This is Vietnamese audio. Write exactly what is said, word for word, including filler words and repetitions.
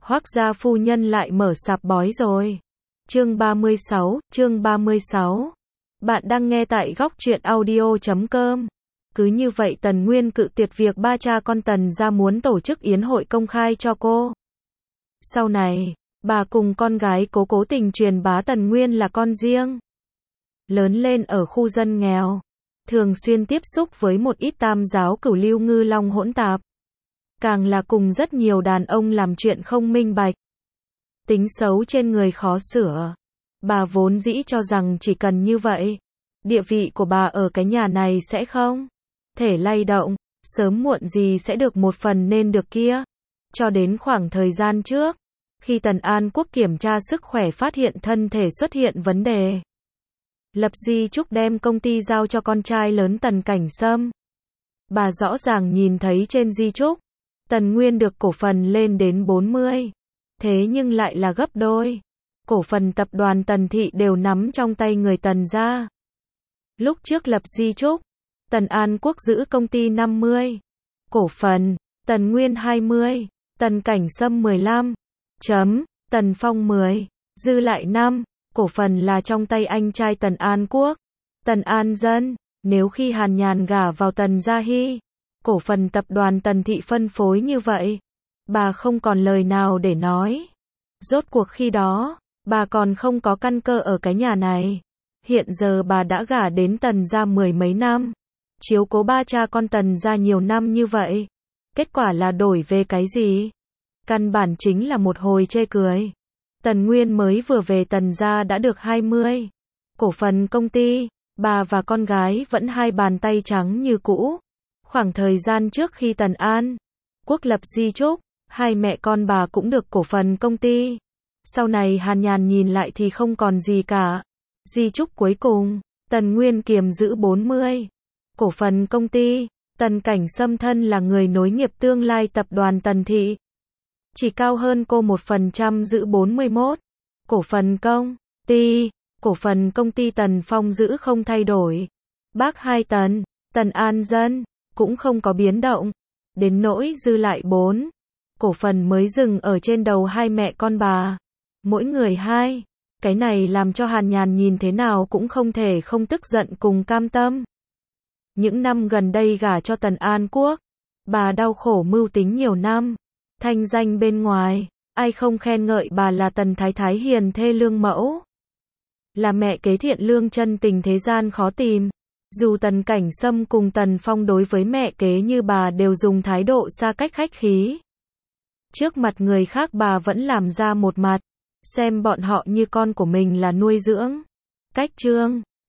Hoác gia phu nhân lại mở sạp bói rồi. Chương ba mươi sáu, chương ba mươi sáu. Bạn đang nghe tại góc truyện audio chấm com. Cứ như vậy Tần Nguyên cự tuyệt việc ba cha con Tần gia muốn tổ chức yến hội công khai cho cô. Sau này, bà cùng con gái cố cố tình truyền bá Tần Nguyên là con riêng. Lớn lên ở khu dân nghèo, thường xuyên tiếp xúc với một ít tam giáo cửu lưu ngư long hỗn tạp. Càng là cùng rất nhiều đàn ông làm chuyện không minh bạch. Tính xấu trên người khó sửa. Bà vốn dĩ cho rằng chỉ cần như vậy, địa vị của bà ở cái nhà này sẽ không thể lay động, sớm muộn gì sẽ được một phần nên được kia. Cho đến khoảng thời gian trước, khi Tần An Quốc kiểm tra sức khỏe phát hiện thân thể xuất hiện vấn đề. Lập di chúc đem công ty giao cho con trai lớn Tần Cảnh Sâm. Bà rõ ràng nhìn thấy trên di chúc, Tần Nguyên được cổ phần lên đến bốn mươi. Thế nhưng lại là gấp đôi. Cổ phần tập đoàn Tần Thị đều nắm trong tay người Tần gia. Lúc trước lập di chúc, Tần An Quốc giữ công ty năm mươi cổ phần, Tần Nguyên hai mươi, Tần Cảnh Sâm mười lăm, chấm, Tần Phong mười, dư lại năm, cổ phần là trong tay anh trai Tần An Quốc, Tần An Dân. Nếu khi Hàn Nhàn gả vào Tần Gia Hy, cổ phần tập đoàn Tần Thị phân phối như vậy, bà không còn lời nào để nói. Rốt cuộc khi đó, bà còn không có căn cơ ở cái nhà này. Hiện giờ bà đã gả đến Tần gia mười mấy năm, chiếu cố ba cha con Tần gia nhiều năm như vậy. Kết quả là đổi về cái gì? Căn bản chính là một hồi chê cười. Tần Nguyên mới vừa về Tần gia đã được hai mươi cổ phần công ty, bà và con gái vẫn hai bàn tay trắng như cũ. Khoảng thời gian trước khi Tần An Quốc lập di chúc, hai mẹ con bà cũng được cổ phần công ty. Sau này Hàn Nhàn nhìn lại thì không còn gì cả. Di chúc cuối cùng, Tần Nguyên kiềm giữ bốn mươi cổ phần công ty. Tần Cảnh Sâm thân là người nối nghiệp tương lai tập đoàn Tần Thị, chỉ cao hơn cô một phần trăm giữ bốn mươi mốt cổ phần công ty. Cổ phần công ty Tần Phong giữ không thay đổi. Bác hai Tần, Tần An Dân, cũng không có biến động. Đến nỗi dư lại bốn cổ phần mới dừng ở trên đầu hai mẹ con bà. Mỗi người hai. Cái này làm cho Hàn Nhàn nhìn thế nào cũng không thể không tức giận cùng cam tâm. Những năm gần đây gả cho Tần An Quốc, bà đau khổ mưu tính nhiều năm. Thanh danh bên ngoài, ai không khen ngợi bà là Tần Thái Thái hiền thê lương mẫu. Là mẹ kế thiện lương chân tình thế gian khó tìm. Dù Tần Cảnh Sâm cùng Tần Phong đối với mẹ kế như bà đều dùng thái độ xa cách khách khí. Trước mặt người khác bà vẫn làm ra một mặt, xem bọn họ như con của mình là nuôi dưỡng. Cách chương